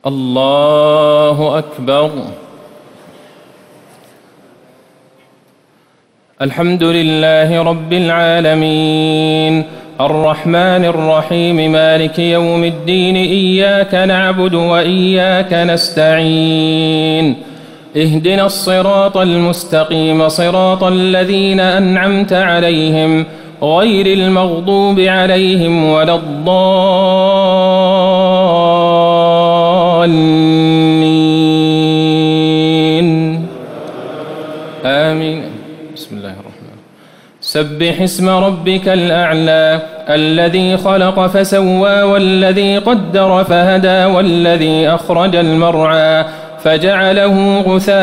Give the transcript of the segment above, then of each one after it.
الله أكبر. الحمد لله رب العالمين الرحمن الرحيم مالك يوم الدين إياك نعبد وإياك نستعين اهدنا الصراط المستقيم صراط الذين أنعمت عليهم غير المغضوب عليهم ولا الضالين آمين. بسم الله الرحمن الرحيم. سبح اسم ربك الأعلى الذي خلق فسوى والذي قدر فهدى والذي أخرج المرعى فجعله غثاء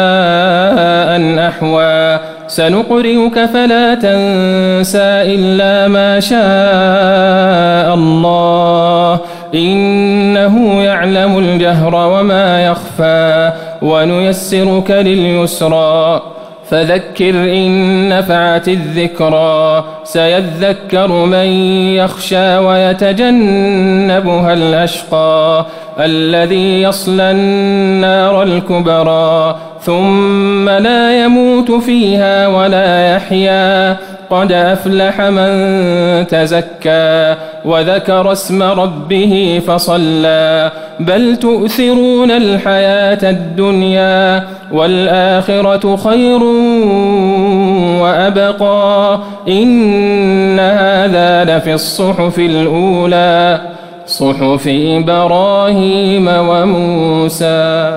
أحوى سنقرئك فلا تنسى إلا ما شاء الله إنه يعلم الجهر وما يخفى ونيسرك لليسرى فذكر إن نفعت الذكرى سيذكر من يخشى ويتجنبها الأشقى الذي يصلى النار الكبرى ثم لا يموت فيها ولا يحيا قد أفلح من تزكى وذكر اسم ربه فصلى بل تؤثرون الحياة الدنيا والآخرة خير وأبقى إن هذا لفي الصحف الأولى صحف إبراهيم وموسى.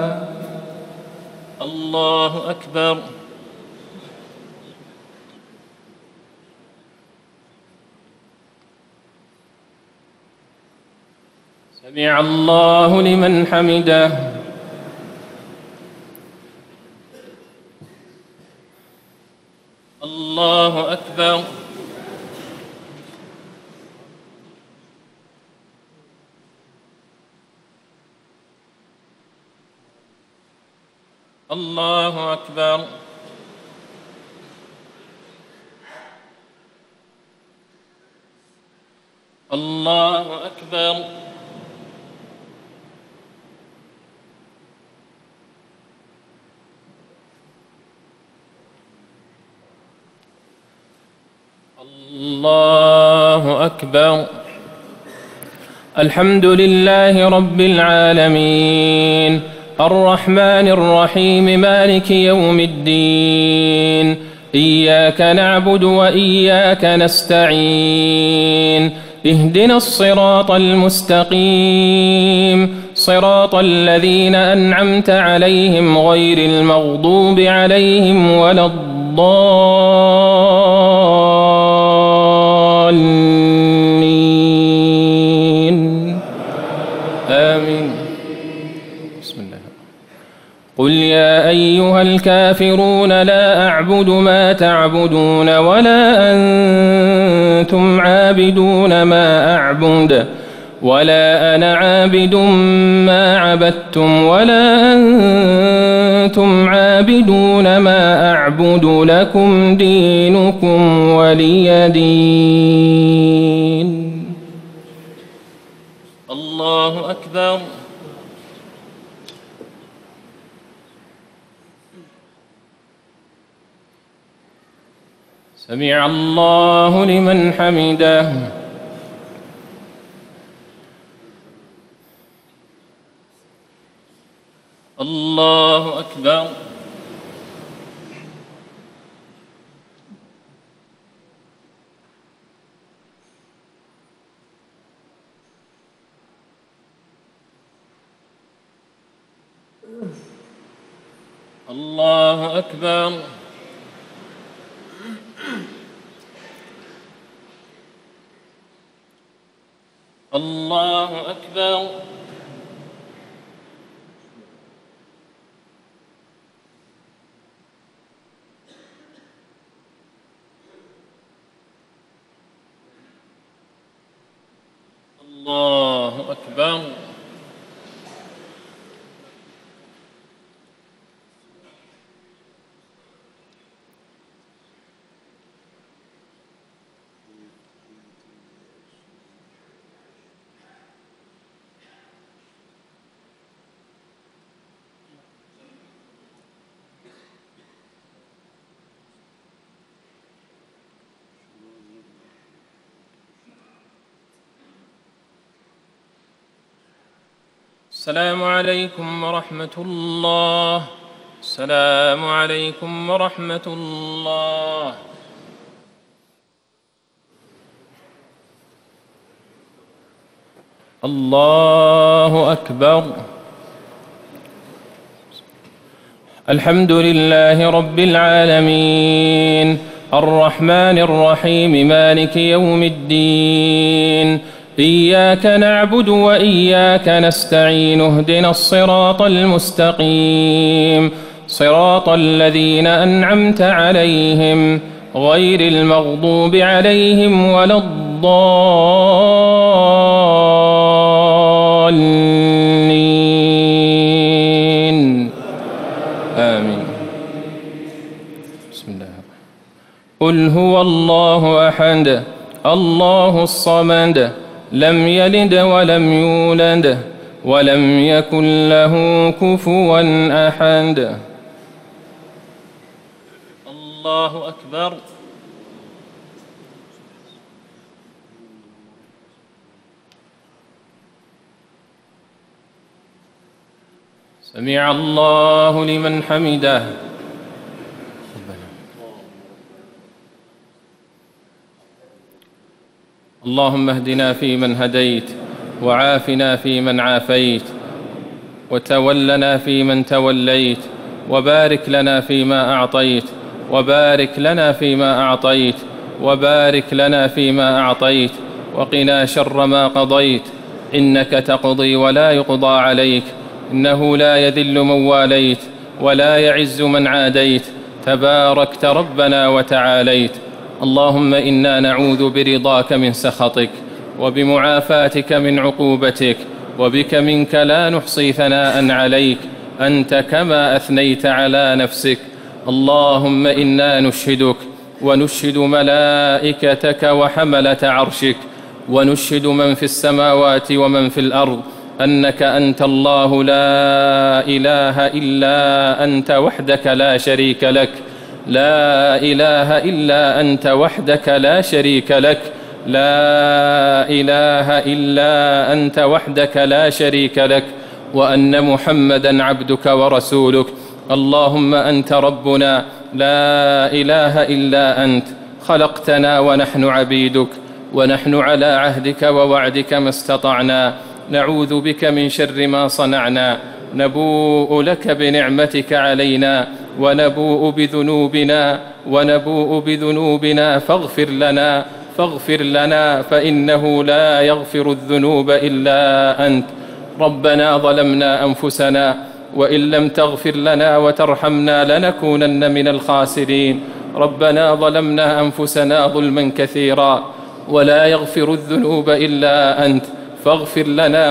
الله أكبر. سمع الله لمن حمده. الله أكبر. الله أكبر. الله أكبر. الله أكبر. الحمد لله رب العالمين الرحمن الرحيم مالك يوم الدين إياك نعبد وإياك نستعين اهدنا الصراط المستقيم صراط الذين أنعمت عليهم غير المغضوب عليهم ولا الضالين آمين. بسم الله. قل يا أيها الكافرون لا أعبد ما تعبدون ولا أنتم عابدون ما أعبد ولا أنا عابد ما عبدتم ولا أنتم عابدون ما أعبد لكم دينكم ولي دين. الله أكبر. سمع الله لمن حمده. الله أكبر. الله أكبر. الله أكبر. الله أكبر. السلام عليكم ورحمة الله. السلام عليكم ورحمة الله. الله أكبر. الحمد لله رب العالمين الرحمن الرحيم مالك يوم الدين إياك نعبد وإياك نستعين اهدنا الصراط المستقيم صراط الذين أنعمت عليهم غير المغضوب عليهم ولا الضالين آمين. بسم الله. قل هو الله أحد الله الصمد لم يلد ولم يولد ولم يكن له كفوا أحد. الله أكبر. سمع الله لمن حمده. اللهم اهدنا فيمن هديت وعافنا فيمن عافيت وتولنا فيمن توليت وبارك لنا فيما أعطيت وقنا شر ما قضيت إنك تقضي ولا يقضى عليك إنه لا يذل من واليت ولا يعز من عاديت تباركت ربنا وتعاليت. اللهم إنا نعوذ برضاك من سخطك وبمعافاتك من عقوبتك وبك منك لا نحصي ثناء عليك أنت كما أثنيت على نفسك. اللهم إنا نشهدك ونشهد ملائكتك وحملة عرشك ونشهد من في السماوات ومن في الأرض أنك أنت الله لا إله إلا أنت وحدك لا شريك لك لا إله إلا أنت وحدك لا شريك لك لا إله إلا أنت وحدك لا شريك لك وأن محمدًا عبدك ورسولك. اللهم أنت ربنا لا إله إلا أنت خلقتنا ونحن عبيدك ونحن على عهدك ووعدك ما استطعنا نعوذ بك من شر ما صنعنا نبوء لك بنعمتك علينا ونبوء بذنوبنا فاغفر لنا فإنه لا يغفر الذنوب إلا أنت. ربنا ظلمنا أنفسنا وإن لم تغفر لنا وترحمنا لنكونن من الخاسرين. ربنا ظلمنا أنفسنا ظلما كثيرا ولا يغفر الذنوب إلا أنت فاغفر لنا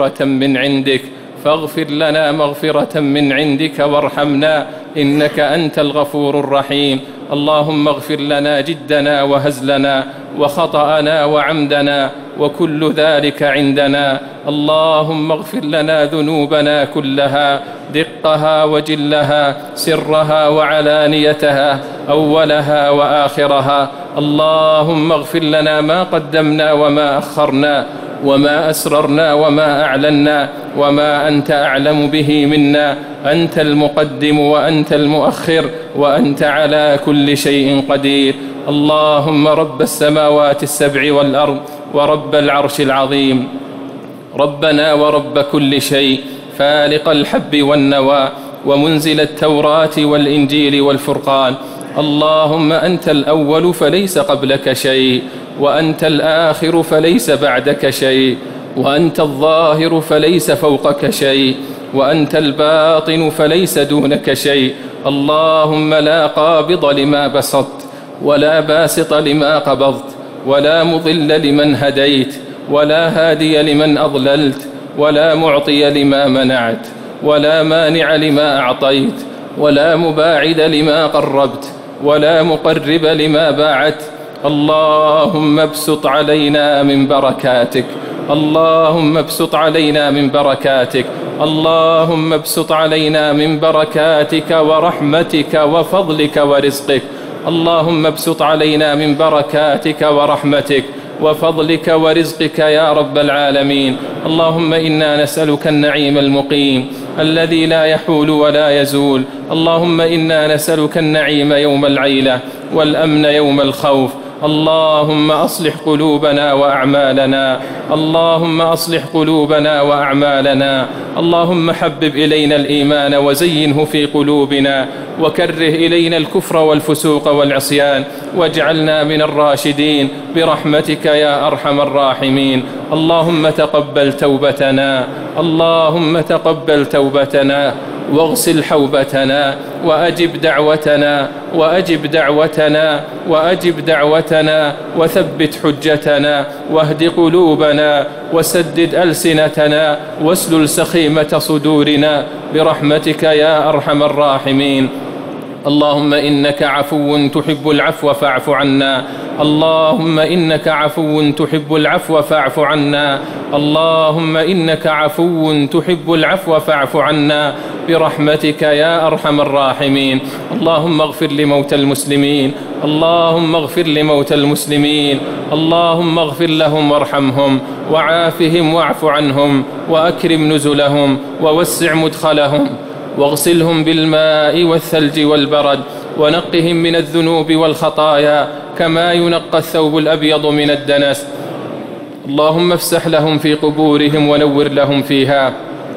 مغفرة من عندك وارحمنا إنك أنت الغفور الرحيم. اللهم اغفر لنا جدنا وهزلنا وخطأنا وعمدنا وكل ذلك عندنا. اللهم اغفر لنا ذنوبنا كلها دقها وجلها سرها وعلانيتها أولها وآخرها. اللهم اغفر لنا ما قدمنا وما أخرنا وما أسررنا وما أعلنا وما أنت أعلم به منا. أنت المقدم وأنت المؤخر وأنت على كل شيء قدير. اللهم رب السماوات السبع والأرض ورب العرش العظيم ربنا ورب كل شيء فالق الحب والنوى ومنزل التوراة والإنجيل والفرقان. اللهم أنت الأول فليس قبلك شيء وأنت الآخر فليس بعدك شيء وأنت الظاهر فليس فوقك شيء وأنت الباطن فليس دونك شيء. اللهم لا قابض لما بسطت ولا باسط لما قبضت ولا مضل لمن هديت ولا هادي لمن أضللت ولا معطي لما منعت ولا مانع لما أعطيت ولا مباعد لما قربت ولا مقرب لما باعت. اللهم ابسط علينا من بركاتك اللهم ابسط علينا من بركاتك اللهم ابسط علينا من بركاتك ورحمتك وفضلك ورزقك. اللهم ابسط علينا من بركاتك ورحمتك وفضلك ورزقك يا رب العالمين. اللهم إنا نسألك النعيم المقيم الذي لا يحول ولا يزول. اللهم إنا نسألك النعيم يوم العيلة والأمن يوم الخوف. اللهم أصلح قلوبنا وأعمالنا، اللهم أصلح قلوبنا وأعمالنا. اللهم حبب إلينا الإيمان وزينه في قلوبنا، وكره إلينا الكفر والفسوق والعصيان، واجعلنا من الراشدين برحمتك يا أرحم الراحمين. اللهم تقبل توبتنا، اللهم تقبل توبتنا، واغسل حوبتنا، وأجب دعوتنا، وأجب دعوتنا، وأجب دعوتنا، وثبت حجتنا، واهد قلوبنا، وسدد ألسنتنا، واسلل سخيمة صدورنا برحمتك يا أرحم الراحمين. اللهم إنك عفو تحب العفو فاعف عنا، اللهم إنك عفو تحب العفو فاعف عنا، اللهم إنك عفو تحب العفو فاعف عنا برحمتك يا أرحم الراحمين. اللهم اغفر لموتى المسلمين، اللهم اغفر لموتى المسلمين، اللهم اغفر لهم وارحمهم وعافهم واعف عنهم وأكرم نزلهم ووسع مدخلهم، واغسلهم بالماء والثلج والبرد، ونقهم من الذنوب والخطايا كما ينقى الثوب الأبيض من الدنس. اللهم افسح لهم في قبورهم ونور لهم فيها،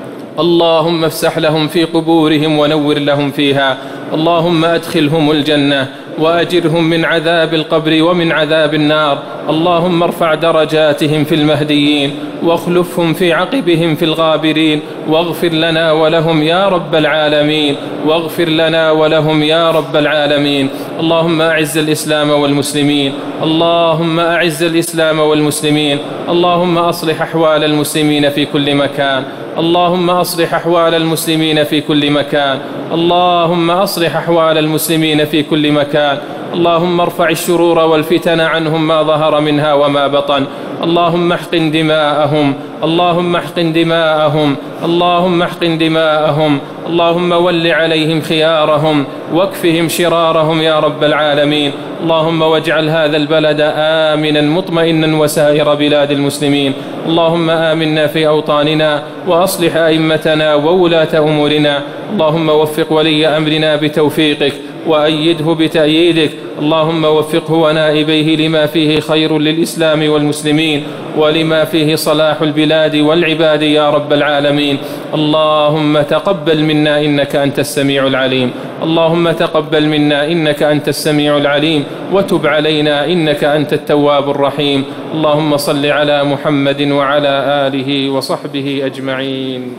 اللهم افسح لهم في قبورهم ونور لهم فيها. اللهم أدخلهم الجنة وأجرهم من عذاب القبر ومن عذاب النار. اللهم ارفع درجاتهم في المهديين، واخلفهم في عقبهم في الغابرين، واغفر لنا ولهم يا رب العالمين، واغفر لنا ولهم يا رب العالمين. اللهم أعز الإسلام والمسلمين، اللهم أعز الإسلام والمسلمين. اللهم أصلح أحوال المسلمين في كل مكان، اللهم أصلح أحوال المسلمين في كل مكان، اللهم أصلح أحوال المسلمين في كل مكان. اللهم ارفع الشرور والفتن عنهم ما ظهر منها وما بطن. اللهم احقن دماءهم، اللهم احقن دماءهم، اللهم احقن دماءهم. اللهم ول عليهم خيارهم واكفهم شرارهم يا رب العالمين. اللهم واجعل هذا البلد آمنا مطمئنا وسائر بلاد المسلمين. اللهم آمنا في أوطاننا، وأصلح أئمتنا وولاة أمورنا. اللهم وفق ولي أمرنا بتوفيقك، وأيده بتأييدك. اللهم وفقه ونائبيه لما فيه خير للإسلام والمسلمين، ولما فيه صلاح البلاد والعباد يا رب العالمين. اللهم تقبل منا إنك أنت السميع العليم، اللهم تقبل منا إنك أنت السميع العليم، وتب علينا إنك أنت التواب الرحيم. اللهم صل على محمد وعلى آله وصحبه أجمعين.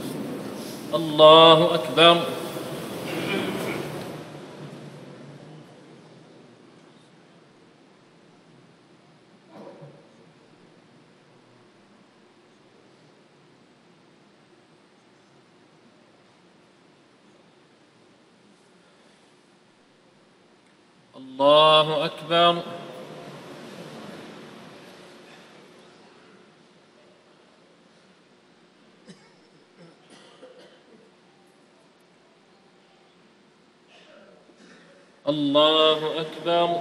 الله أكبر. الله أكبر. الله أكبر.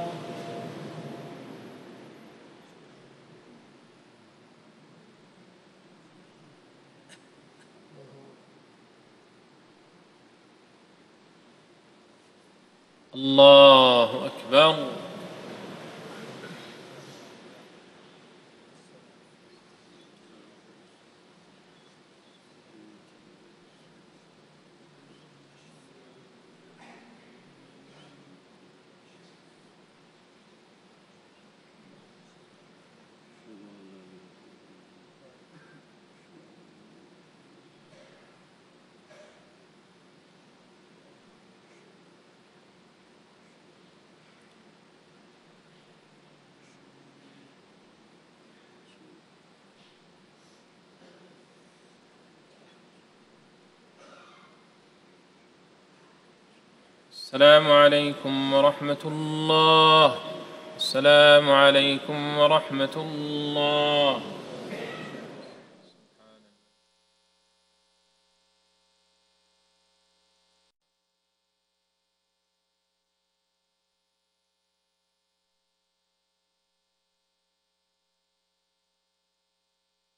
الله أكبر. السلام عليكم ورحمة الله. السلام عليكم ورحمة الله.